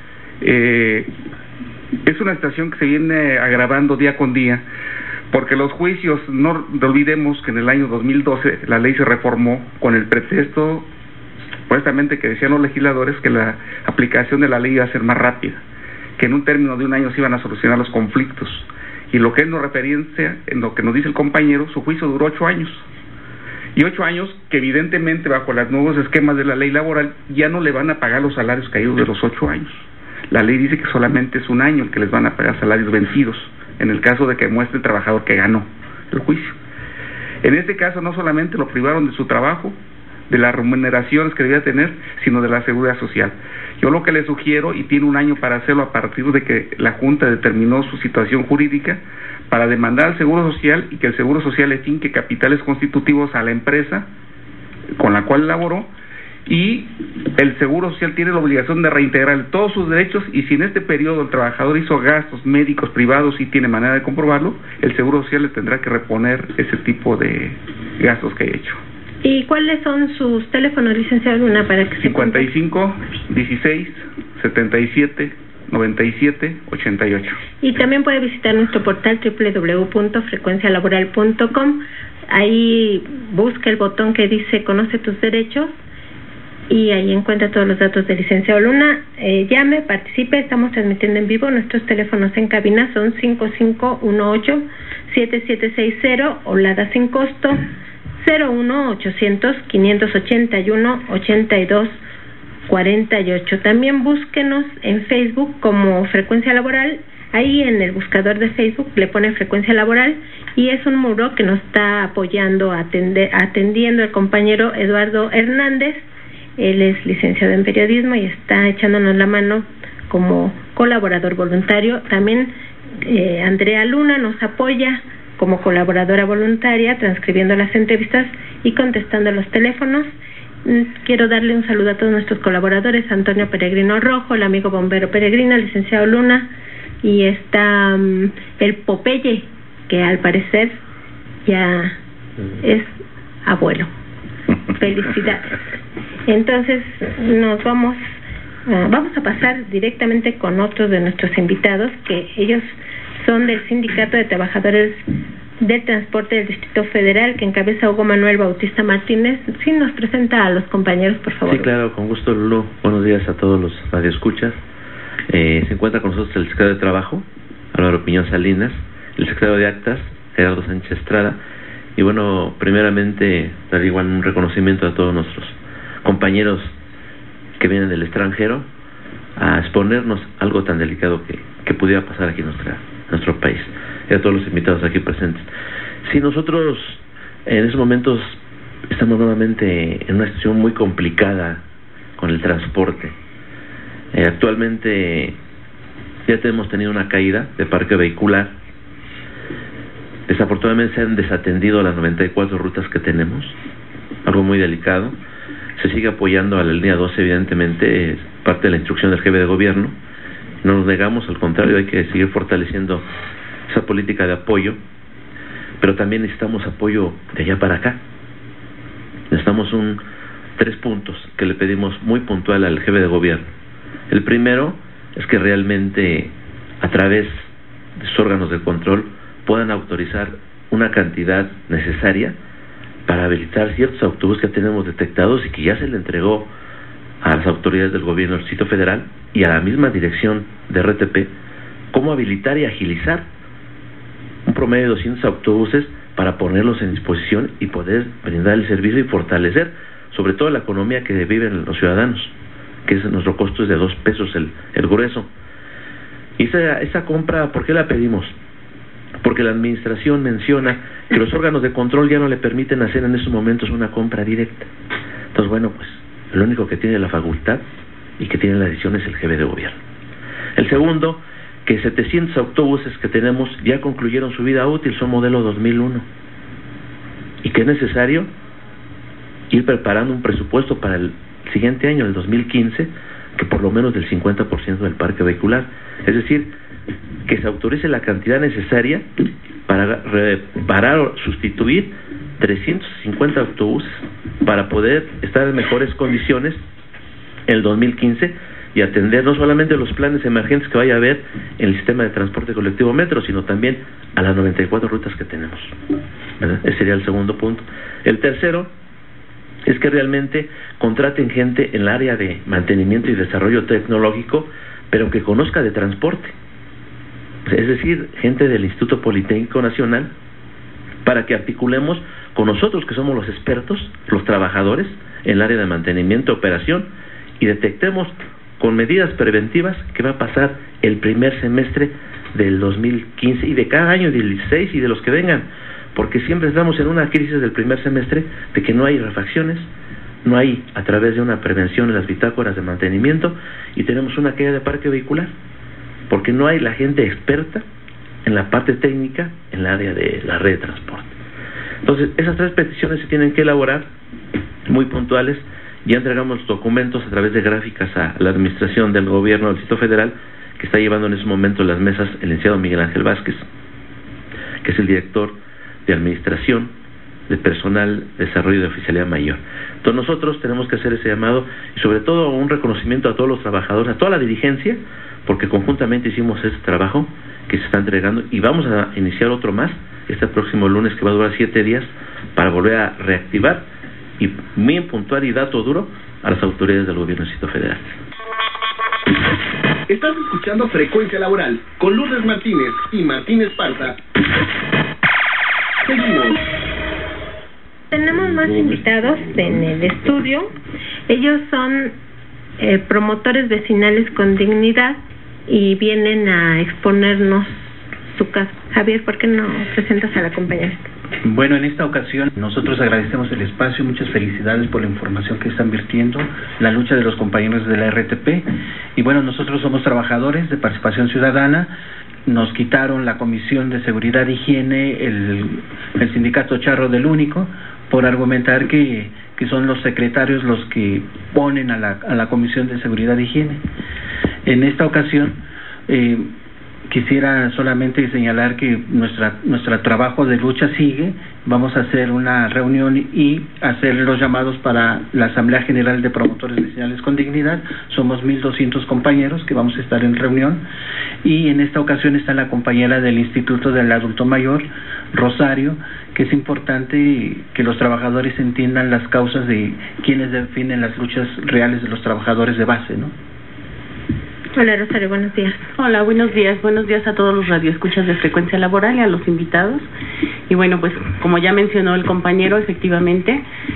es una situación que se viene agravando día con día, porque los juicios, no olvidemos que en el año 2012 la ley se reformó con el pretexto, supuestamente, que decían los legisladores que la aplicación de la ley iba a ser más rápida, que en un término de un año se iban a solucionar los conflictos. Y lo que él nos referencia, en lo que nos dice el compañero, su juicio duró 8 años. Y 8 años que evidentemente bajo los nuevos esquemas de la ley laboral ya no le van a pagar los salarios caídos de los 8 años. La ley dice que solamente es un año el que les van a pagar salarios vencidos, en el caso de que muestre el trabajador que ganó el juicio. En este caso no solamente lo privaron de su trabajo, de las remuneraciones que debía tener, sino de la seguridad social. Yo lo que le sugiero, y tiene un año para hacerlo a partir de que la Junta determinó su situación jurídica, para demandar al Seguro Social y que el Seguro Social le finque capitales constitutivos a la empresa con la cual laboró, y el Seguro Social tiene la obligación de reintegrar todos sus derechos, y si en este periodo el trabajador hizo gastos médicos privados y tiene manera de comprobarlo, el Seguro Social le tendrá que reponer ese tipo de gastos que ha hecho. ¿Y cuáles son sus teléfonos, licenciado Luna, para que 55 16 77 97 88. Y también puede visitar nuestro portal www.frecuencialaboral.com. Ahí busca el botón que dice Conoce tus derechos y ahí encuentra todos los datos del licenciado Luna. Llame, participe, estamos transmitiendo en vivo. Nuestros teléfonos en cabina son 5518-7760 o Lada sin costo 01800-581-8248. También búsquenos en Facebook como Frecuencia Laboral. Ahí en el buscador de Facebook le pone Frecuencia Laboral y es un muro que nos está apoyando, atendiendo el compañero Eduardo Hernández. Él es licenciado en periodismo y está echándonos la mano como colaborador voluntario. También Andrea Luna nos apoya como colaboradora voluntaria, transcribiendo las entrevistas y contestando los teléfonos. Quiero darle un saludo a todos nuestros colaboradores: Antonio Peregrino Rojo, el amigo bombero Peregrino, el licenciado Luna, y está el Popeye, que al parecer ya es abuelo. Felicidades. Entonces nos vamos a pasar directamente con otros de nuestros invitados, que ellos son del Sindicato de Trabajadores del Transporte del Distrito Federal, que encabeza Hugo Manuel Bautista Martínez. Sí, nos presenta a los compañeros, por favor. Sí, claro, con gusto, Lulú. Buenos días a todos los radioescuchas. Se encuentra con nosotros el secretario de Trabajo, Álvaro Piñón Salinas, el secretario de Actas, Gerardo Sánchez Estrada, y bueno, primeramente dar igual un reconocimiento a todos nuestros compañeros que vienen del extranjero a exponernos algo tan delicado que pudiera pasar aquí en nuestro país, y a todos los invitados aquí presentes. Sí, nosotros en esos momentos estamos nuevamente en una situación muy complicada con el transporte. Actualmente ya hemos tenido una caída de parque vehicular. Desafortunadamente se han desatendido las 94 rutas que tenemos, algo muy delicado. Se sigue apoyando a la línea 12, evidentemente, es parte de la instrucción del jefe de gobierno. No nos negamos, al contrario, hay que seguir fortaleciendo esa política de apoyo, pero también necesitamos apoyo de allá para acá. Necesitamos 3 puntos que le pedimos muy puntual al jefe de gobierno. El primero es que realmente, a través de sus órganos de control, puedan autorizar una cantidad necesaria para habilitar ciertos autobuses que tenemos detectados y que ya se le entregó a las autoridades del gobierno del Distrito Federal y a la misma dirección de RTP, cómo habilitar y agilizar un promedio de 200 autobuses para ponerlos en disposición y poder brindar el servicio y fortalecer sobre todo la economía que viven los ciudadanos, que es nuestro costo es de 2 pesos el grueso. Y esa compra, ¿por qué la pedimos? Porque la administración menciona que los órganos de control ya no le permiten hacer en estos momentos una compra directa. Entonces, bueno, pues el único que tiene la facultad y que tiene la decisión es el jefe de gobierno. El segundo, que 700 autobuses que tenemos ya concluyeron su vida útil, son modelo 2001, y que es necesario ir preparando un presupuesto para el siguiente año, el 2015, que por lo menos del 50% del parque vehicular, es decir, que se autorice la cantidad necesaria para reparar o sustituir 350 autobuses para poder estar en mejores condiciones el 2015 y atender no solamente los planes emergentes que vaya a haber en el sistema de transporte colectivo metro, sino también a las 94 rutas que tenemos, ¿verdad? Ese sería el segundo punto. El tercero es que realmente contraten gente en el área de mantenimiento y desarrollo tecnológico, pero que conozca de transporte. Es decir, gente del Instituto Politécnico Nacional, para que articulemos con nosotros, que somos los expertos, los trabajadores, en el área de mantenimiento, operación, y detectemos con medidas preventivas qué va a pasar el primer semestre del 2015 y de cada año del 16 y de los que vengan, porque siempre estamos en una crisis del primer semestre de que no hay refacciones, no hay a través de una prevención en las bitácoras de mantenimiento, y tenemos una caída de parque vehicular porque no hay la gente experta en la parte técnica en el área de la red de transporte. Entonces, esas 3 peticiones se tienen que elaborar muy puntuales. Ya entregamos los documentos a través de gráficas a la administración del gobierno del Distrito Federal, que está llevando en ese momento las mesas el licenciado Miguel Ángel Vázquez, que es el director de administración de personal de desarrollo de oficialía mayor. Entonces nosotros tenemos que hacer ese llamado y sobre todo un reconocimiento a todos los trabajadores, a toda la dirigencia, porque conjuntamente hicimos este trabajo que se está entregando y vamos a iniciar otro más este próximo lunes, que va a durar 7 días, para volver a reactivar y bien puntual y dato duro a las autoridades del gobierno del Distrito Federal. Estás escuchando Frecuencia Laboral con Lourdes Martínez y Martín Esparza. Seguimos. Tenemos más invitados en el estudio. Ellos son promotores vecinales con dignidad y vienen a exponernos su caso. Javier, ¿por qué no presentas a la compañera? Bueno, en esta ocasión nosotros agradecemos el espacio, muchas felicidades por la información que están vertiendo, la lucha de los compañeros de la RTP. Y bueno, nosotros somos trabajadores de Participación Ciudadana. Nos quitaron la Comisión de Seguridad e Higiene, el sindicato Charro del Único, por argumentar que son los secretarios los que ponen a la Comisión de Seguridad e Higiene. En esta ocasión quisiera solamente señalar que nuestro trabajo de lucha sigue. Vamos a hacer una reunión y hacer los llamados para la Asamblea General de Promotores Vecinales con Dignidad. Somos 1,200 compañeros que vamos a estar en reunión, y en esta ocasión está la compañera del Instituto del Adulto Mayor, Rosario, que es importante que los trabajadores entiendan las causas de quienes definen las luchas reales de los trabajadores de base, ¿no? Hola Rosario, buenos días. Hola, buenos días a todos los radioescuchas de Frecuencia Laboral y a los invitados. Y bueno, pues como ya mencionó el compañero, efectivamente,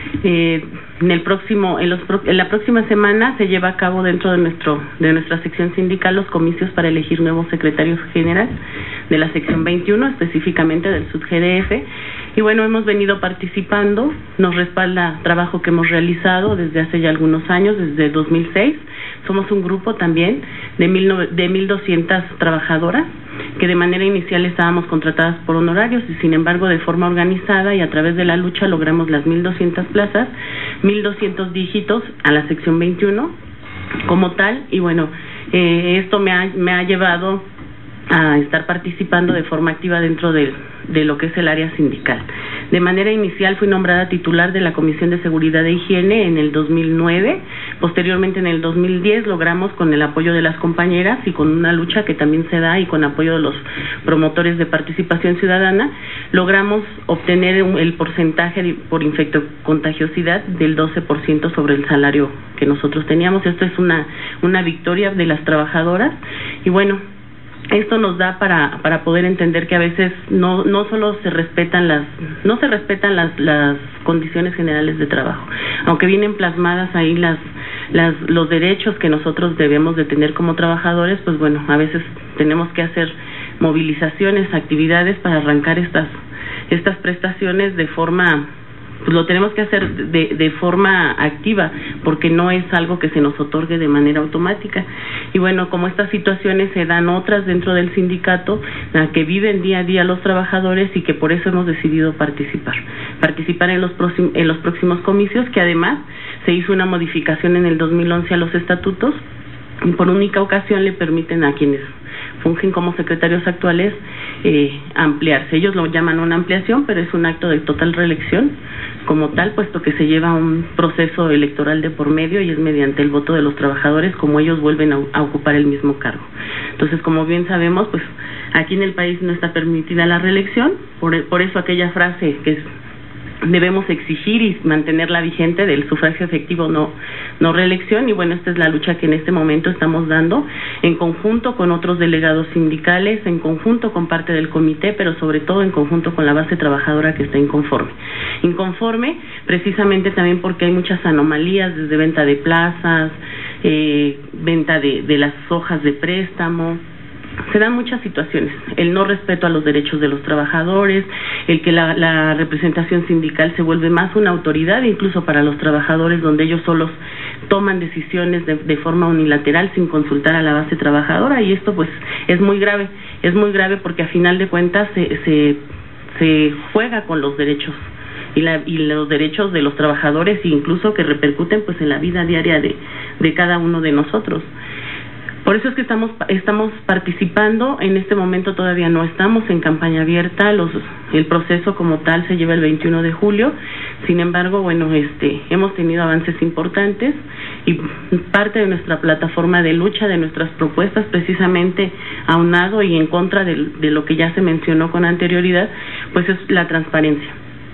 en la próxima semana se lleva a cabo dentro de nuestra sección sindical los comicios para elegir nuevos secretarios general de la sección 21, específicamente del SUD-GDF. Y bueno, hemos venido participando, nos respalda trabajo que hemos realizado desde hace ya algunos años, desde 2006. Somos un grupo también de 1,200 trabajadoras que de manera inicial estábamos contratadas por honorarios y sin embargo de forma organizada y a través de la lucha logramos las 1,200 plazas, 1,200 dígitos a la sección 21 como tal. Y bueno, esto me ha llevado a estar participando de forma activa dentro de lo que es el área sindical. De manera inicial fui nombrada titular de la Comisión de Seguridad e Higiene en el 2009, posteriormente en el 2010 logramos, con el apoyo de las compañeras y con una lucha que también se da y con apoyo de los promotores de participación ciudadana, logramos obtener el porcentaje por infectocontagiosidad del 12% sobre el salario que nosotros teníamos. Esto es una victoria de las trabajadoras y bueno, esto nos da para poder entender que a veces no solo se respetan las condiciones generales de trabajo, aunque vienen plasmadas ahí los derechos que nosotros debemos de tener como trabajadores, pues bueno, a veces tenemos que hacer movilizaciones, actividades para arrancar estas prestaciones de forma, pues lo tenemos que hacer de forma activa, porque no es algo que se nos otorgue de manera automática. Y bueno, como estas situaciones se dan otras dentro del sindicato, que viven día a día los trabajadores y que por eso hemos decidido participar en los próximos comicios, que además se hizo una modificación en el 2011 a los estatutos y por única ocasión le permiten a quienes fungen como secretarios actuales ampliarse. Ellos lo llaman una ampliación, pero es un acto de total reelección como tal, puesto que se lleva un proceso electoral de por medio y es mediante el voto de los trabajadores como ellos vuelven a ocupar el mismo cargo. Entonces, como bien sabemos, pues aquí en el país no está permitida la reelección, por eso aquella frase que debemos exigir y mantenerla vigente del sufragio efectivo, no reelección. Y bueno, esta es la lucha que en este momento estamos dando en conjunto con otros delegados sindicales, en conjunto con parte del comité, pero sobre todo en conjunto con la base trabajadora que está inconforme precisamente también porque hay muchas anomalías, desde venta de plazas, venta de las hojas de préstamo. Se dan muchas situaciones, el no respeto a los derechos de los trabajadores, el que la representación sindical se vuelve más una autoridad incluso para los trabajadores, donde ellos solos toman decisiones de forma unilateral sin consultar a la base trabajadora, y esto pues es muy grave porque a final de cuentas se juega con los derechos y los derechos de los trabajadores, e incluso que repercuten pues en la vida diaria de cada uno de nosotros. Por eso es que estamos participando. En este momento todavía no estamos en campaña abierta, el proceso como tal se lleva el 21 de julio, sin embargo, bueno, hemos tenido avances importantes y parte de nuestra plataforma de lucha, de nuestras propuestas, precisamente aunado y en contra de lo que ya se mencionó con anterioridad, pues es la transparencia,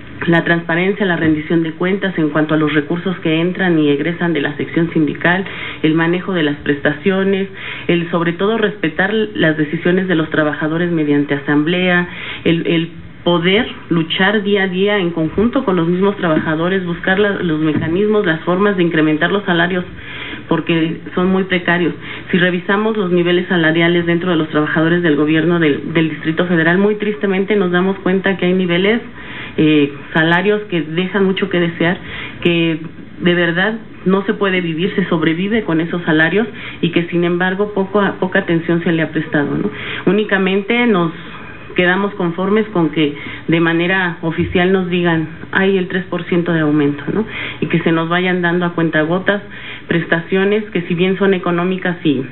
la rendición de cuentas en cuanto a los recursos que entran y egresan de la sección sindical, el manejo de las prestaciones, el sobre todo respetar las decisiones de los trabajadores mediante asamblea, el poder luchar día a día en conjunto con los mismos trabajadores, buscar los mecanismos, las formas de incrementar los salarios, porque son muy precarios. Si revisamos los niveles salariales dentro de los trabajadores del gobierno del Distrito Federal, muy tristemente nos damos cuenta que hay niveles, salarios que dejan mucho que desear, que de verdad no se puede vivir, se sobrevive con esos salarios y que sin embargo poca atención se le ha prestado, ¿no? Únicamente nos quedamos conformes con que de manera oficial nos digan hay el 3% de aumento, ¿no? Y que se nos vayan dando a cuentagotas prestaciones que si bien son económicas y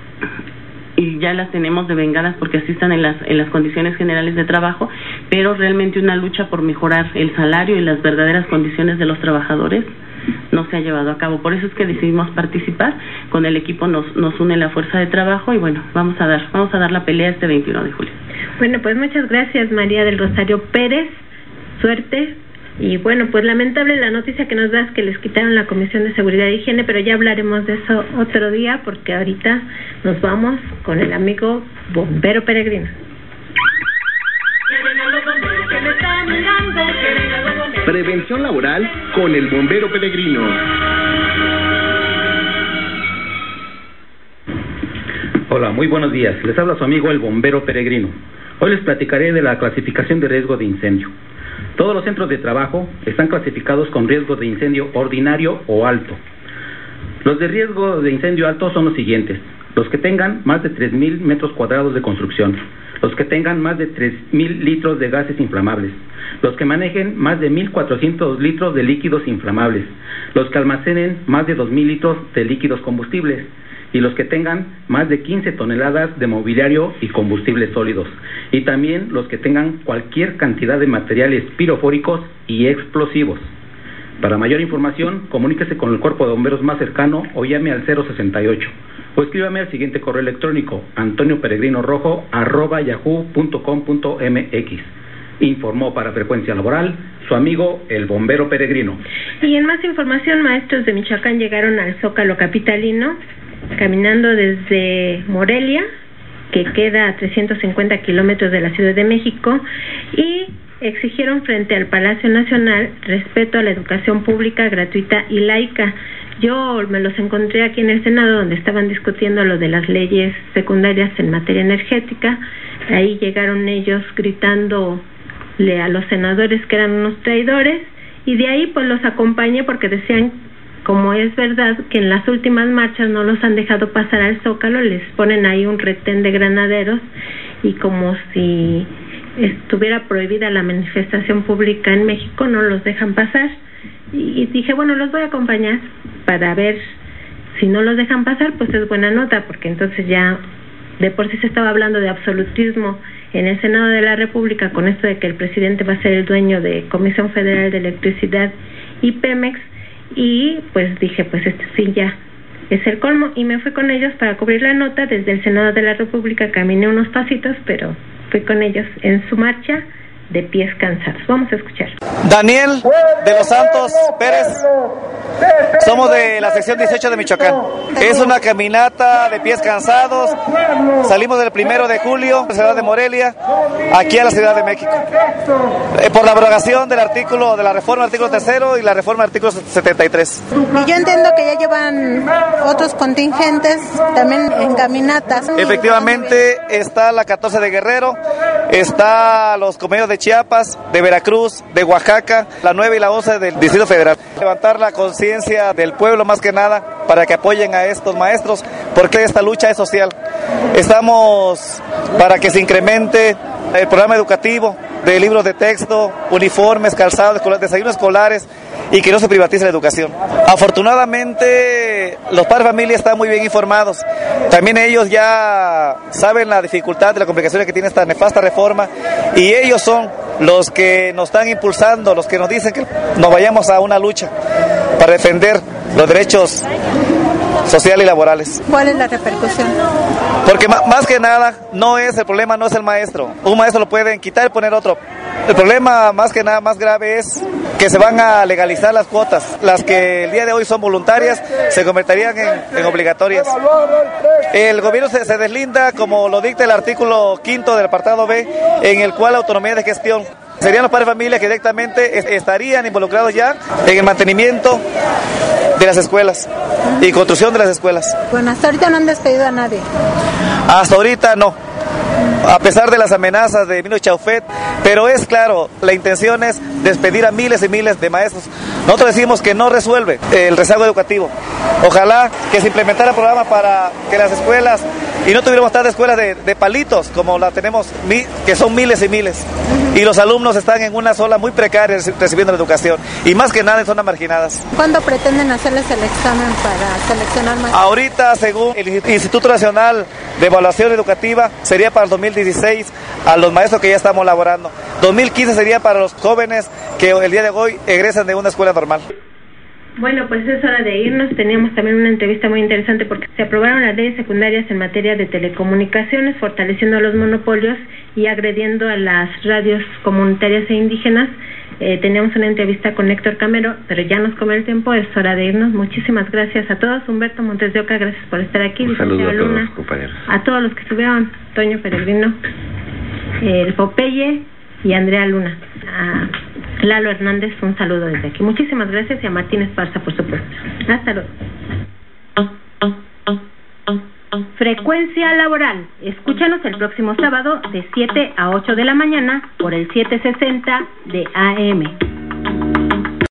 ya las tenemos devengadas porque así están en las condiciones generales de trabajo, pero realmente una lucha por mejorar el salario y las verdaderas condiciones de los trabajadores no se ha llevado a cabo. Por eso es que decidimos participar. Con el equipo nos une la fuerza de trabajo y bueno, vamos a dar la pelea este 21 de julio. Bueno, pues muchas gracias, María del Rosario Pérez. Suerte. Y bueno, pues lamentable la noticia que nos das, que les quitaron la Comisión de Seguridad e Higiene, pero ya hablaremos de eso otro día, porque ahorita nos vamos con el amigo Bombero Peregrino. Prevención laboral con el Bombero Peregrino. Hola, muy buenos días. Les habla su amigo el Bombero Peregrino. Hoy les platicaré de la clasificación de riesgo de incendio. Todos los centros de trabajo están clasificados con riesgo de incendio ordinario o alto. Los de riesgo de incendio alto son los siguientes: los que tengan más de 3.000 metros cuadrados de construcción, los que tengan más de 3.000 litros de gases inflamables, los que manejen más de 1.400 litros de líquidos inflamables, los que almacenen más de 2.000 litros de líquidos combustibles, y los que tengan más de 15 toneladas de mobiliario y combustibles sólidos, y también los que tengan cualquier cantidad de materiales pirofóricos y explosivos. Para mayor información, comuníquese con el cuerpo de bomberos más cercano o llame al 068 o escríbame al siguiente correo electrónico: antonioperegrinorojo@yahoo.com.mx. Informó para Frecuencia Laboral su amigo el Bombero Peregrino. Y en más información, maestros de Michoacán llegaron al Zócalo capitalino caminando desde Morelia, que queda a 350 kilómetros de la Ciudad de México, y exigieron frente al Palacio Nacional respeto a la educación pública, gratuita y laica. Yo me los encontré aquí en el Senado, donde estaban discutiendo lo de las leyes secundarias en materia energética. Ahí llegaron ellos gritándole a los senadores que eran unos traidores, y de ahí pues los acompañé porque decían, como es verdad que en las últimas marchas no los han dejado pasar al Zócalo, les ponen ahí un retén de granaderos y como si estuviera prohibida la manifestación pública en México, no los dejan pasar. Y dije, bueno, los voy a acompañar para ver si no los dejan pasar, pues es buena nota, porque entonces ya de por sí se estaba hablando de absolutismo en el Senado de la República con esto de que el presidente va a ser el dueño de Comisión Federal de Electricidad y Pemex. Y pues dije, pues esto sí ya es el colmo, y me fui con ellos para cubrir la nota. Desde el Senado de la República caminé unos pasitos, pero fui con ellos en su marcha de pies cansados. Vamos a escuchar. Daniel de los Santos Pérez, somos de la sección 18 de Michoacán. Es una caminata de pies cansados. Salimos del 1 de julio de la ciudad de Morelia aquí a la Ciudad de México por la abrogación del artículo de la reforma del artículo 3 y la reforma del artículo 73. Y yo entiendo que ya llevan otros contingentes también en caminatas. Efectivamente, está la 14 de Guerrero, está los compañeros de Chiapas, de Veracruz, de Oaxaca, la 9 y la 11 del Distrito Federal. Levantar la conciencia del pueblo más que nada para que apoyen a estos maestros, porque esta lucha es social. Estamos para que se incremente el programa educativo de libros de texto, uniformes, calzados, desayunos escolares, y que no se privatice la educación. Afortunadamente, los padres de familia están muy bien informados. También ellos ya saben la dificultad y las complicaciones que tiene esta nefasta reforma, y ellos son los que nos están impulsando, los que nos dicen que nos vayamos a una lucha para defender los derechos sociales y laborales. ¿Cuál es la repercusión? Porque más que nada, el problema no es el maestro. Un maestro lo pueden quitar y poner otro. El problema más que nada, más grave, es que se van a legalizar las cuotas. Las que el día de hoy son voluntarias se convertirían en obligatorias. El gobierno se deslinda, como lo dicta el artículo 5 del apartado B, en el cual la autonomía de gestión. Serían los padres de familia que directamente estarían involucrados ya en el mantenimiento de las escuelas y construcción de las escuelas. Bueno, hasta ahorita no han despedido a nadie. Hasta ahorita no, a pesar de las amenazas de Emilio Chaufet, pero es claro, la intención es despedir a miles y miles de maestros. Nosotros decimos que no resuelve el rezago educativo. Ojalá que se implementara el programa para que las escuelas, y no tuviéramos tantas escuelas de palitos como la tenemos, que son miles y miles, y los alumnos están en una sola muy precaria recibiendo la educación, y más que nada en zonas marginadas. ¿Cuándo pretenden hacerles el examen para seleccionar maestros? Ahorita, según el Instituto Nacional de Evaluación Educativa, sería para el 2016 a los maestros que ya estamos laborando. 2015 sería para los jóvenes que el día de hoy egresan de una escuela normal. Bueno, pues es hora de irnos. Teníamos también una entrevista muy interesante porque se aprobaron las leyes secundarias en materia de telecomunicaciones, fortaleciendo los monopolios y agrediendo a las radios comunitarias e indígenas. Teníamos una entrevista con Héctor Camero, pero ya nos come el tiempo, es hora de irnos. Muchísimas gracias a todos. Humberto Montes de Oca, gracias por estar aquí. Un saludo a Luna, todos, compañeros. a todos los que estuvieron, Toño Peregrino, el Popeye y Andrea Luna. A Lalo Hernández, un saludo desde aquí. Muchísimas gracias, y a Martín Esparza, por supuesto. Hasta luego. Frecuencia Laboral. Escúchanos el próximo sábado de 7 a 8 de la mañana por el 760 de AM.